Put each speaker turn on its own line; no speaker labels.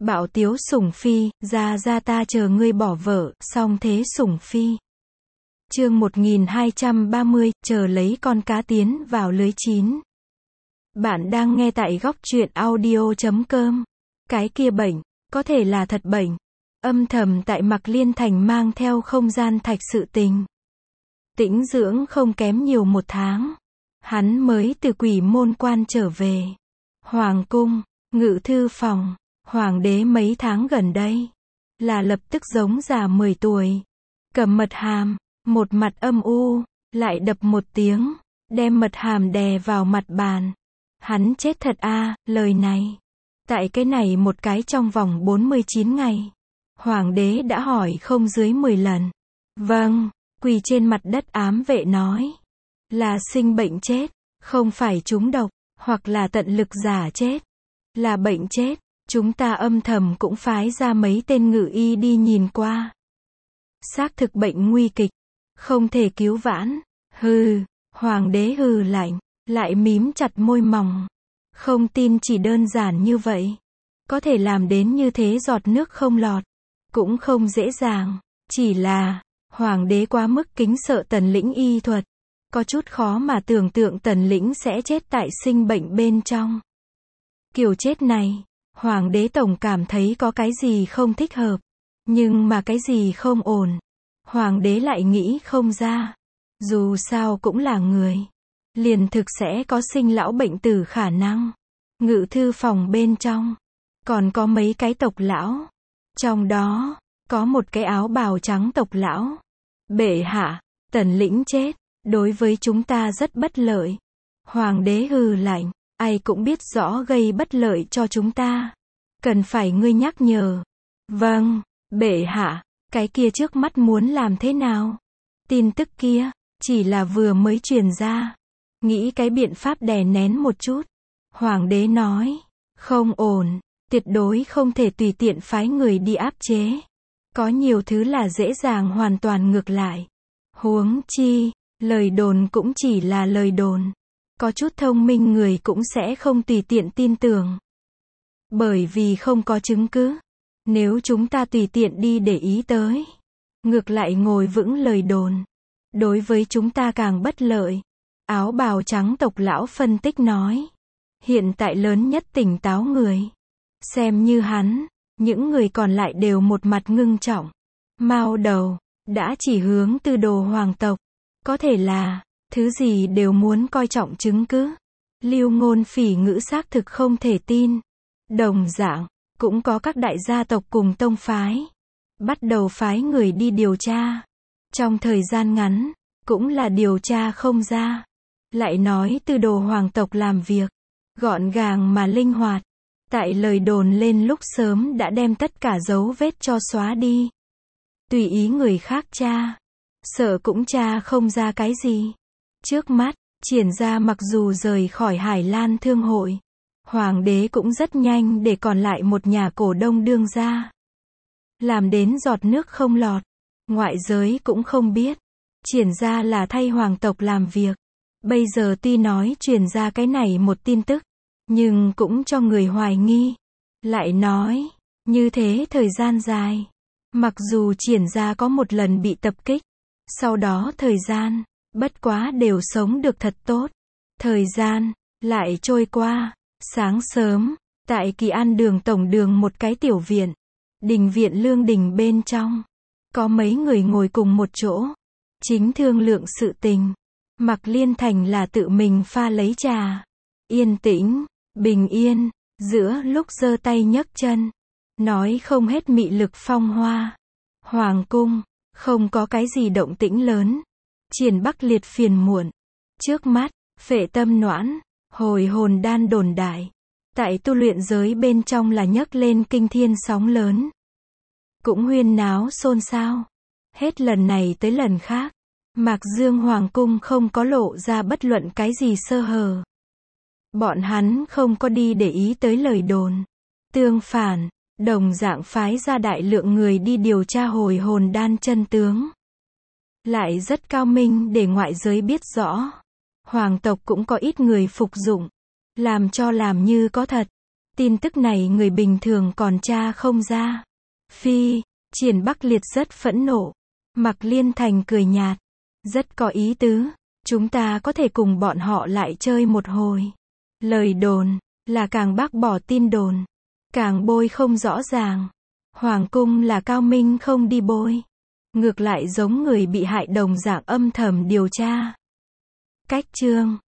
Bảo tiếu sủng phi, ra ta chờ ngươi bỏ vợ, song thế sủng phi. Chương 1230, chờ lấy con cá tiến vào lưới chín. Bạn đang nghe tại góc truyện audio.com. Cái kia bệnh, có thể là thật bệnh. Âm thầm tại Mạc Liên Thành mang theo không gian thạch sự tình. Tĩnh dưỡng không kém nhiều 1 tháng. Hắn mới từ Quỷ Môn Quan trở về. Hoàng cung, ngự thư phòng, hoàng đế mấy tháng gần đây là lập tức giống già 10 tuổi. Cầm mật hàm, một mặt âm u, lại đập một tiếng, đem mật hàm đè vào mặt bàn. Hắn chết thật a, lời này. Tại cái này một cái trong vòng 49 ngày. Hoàng đế đã hỏi không dưới 10 lần. Vâng, quỳ trên mặt đất ám vệ nói. Là sinh bệnh chết, không phải trúng độc, hoặc là tận lực giả chết. Là bệnh chết, chúng ta âm thầm cũng phái ra mấy tên ngự y đi nhìn qua. Xác thực bệnh nguy kịch, không thể cứu vãn. Hừ, hoàng đế hừ lạnh, lại mím chặt môi mỏng. Không tin chỉ đơn giản như vậy. Có thể làm đến như thế giọt nước không lọt. Cũng không dễ dàng. Chỉ là, hoàng đế quá mức kính sợ Tần Lĩnh y thuật. Có chút khó mà tưởng tượng Tần Lĩnh sẽ chết tại sinh bệnh bên trong. Kiểu chết này, hoàng đế tổng cảm thấy có cái gì không thích hợp. Nhưng mà cái gì không ổn. Hoàng đế lại nghĩ không ra. Dù sao cũng là người. Liền thực sẽ có sinh lão bệnh tử khả năng. Ngự thư phòng bên trong. Còn có mấy cái tộc lão. Trong đó, có một cái áo bào trắng tộc lão. Bệ hạ, Tần Lĩnh chết. Đối với chúng ta rất bất lợi. Hoàng đế hừ lạnh. Ai cũng biết rõ gây bất lợi cho chúng ta. Cần phải ngươi nhắc nhở. Vâng, bệ hạ. Cái kia trước mắt muốn làm thế nào? Tin tức kia, chỉ là vừa mới truyền ra. Nghĩ cái biện pháp đè nén một chút. Hoàng đế nói. Không ổn. Tuyệt đối không thể tùy tiện phái người đi áp chế. Có nhiều thứ là dễ dàng hoàn toàn ngược lại. Huống chi, lời đồn cũng chỉ là lời đồn. Có chút thông minh người cũng sẽ không tùy tiện tin tưởng. Bởi vì không có chứng cứ. Nếu chúng ta tùy tiện đi để ý tới. Ngược lại ngồi vững lời đồn. Đối với chúng ta càng bất lợi. Áo bào trắng tộc lão phân tích nói. Hiện tại lớn nhất tỉnh táo người. Xem như hắn. Những người còn lại đều một mặt ngưng trọng. Mao đầu. Đã chỉ hướng từ đồ hoàng tộc. Có thể là. Thứ gì đều muốn coi trọng chứng cứ. Lưu ngôn phỉ ngữ xác thực không thể tin. Đồng dạng. Cũng có các đại gia tộc cùng tông phái. Bắt đầu phái người đi điều tra. Trong thời gian ngắn. Cũng là điều tra không ra. Lại nói từ đồ hoàng tộc làm việc. Gọn gàng mà linh hoạt. Tại lời đồn lên lúc sớm đã đem tất cả dấu vết cho xóa đi. Tùy ý người khác tra. Sợ cũng tra không ra cái gì. Trước mắt, Triển Gia mặc dù rời khỏi Hải Lan Thương hội. Hoàng đế cũng rất nhanh để còn lại một nhà cổ đông đương gia. Làm đến giọt nước không lọt. Ngoại giới cũng không biết. Triển Gia là thay hoàng tộc làm việc. Bây giờ tuy nói truyền ra cái này một tin tức. Nhưng cũng cho người hoài nghi. Lại nói, như thế thời gian dài. Mặc dù Triển Gia có một lần bị tập kích. Sau đó thời gian, bất quá đều sống được thật tốt. Thời gian, lại trôi qua. Sáng sớm, tại Kỳ An đường tổng đường một cái tiểu viện. Đình viện Lương Đình bên trong. Có mấy người ngồi cùng một chỗ. Chính thương lượng sự tình. Mạc Liên Thành là tự mình pha lấy trà. Yên tĩnh, bình yên, giữa lúc giơ tay nhấc chân. Nói không hết mị lực phong hoa. Hoàng cung, không có cái gì động tĩnh lớn. Triển Bắc liệt phiền muộn. Trước mắt, phệ tâm noãn, hồi hồn đan đồn đại. Tại tu luyện giới bên trong là nhấc lên kinh thiên sóng lớn. Cũng huyên náo xôn xao. Hết lần này tới lần khác. Mạc Dương Hoàng cung không có lộ ra bất luận cái gì sơ hở. Bọn hắn không có đi để ý tới lời đồn. Tương phản, đồng dạng phái ra đại lượng người đi điều tra hồi hồn đan chân tướng. Lại rất cao minh để ngoại giới biết rõ. Hoàng tộc cũng có ít người phục dụng. Làm cho làm như có thật. Tin tức này người bình thường còn tra không ra. Phi, Triển Bắc Liệt rất phẫn nộ. Mạc Liên Thành cười nhạt. Rất có ý tứ. Chúng ta có thể cùng bọn họ lại chơi một hồi. Lời đồn, là càng bác bỏ tin đồn. Càng bôi không rõ ràng. Hoàng cung là cao minh không đi bôi. Ngược lại giống người bị hại đồng dạng âm thầm điều tra. Cách chương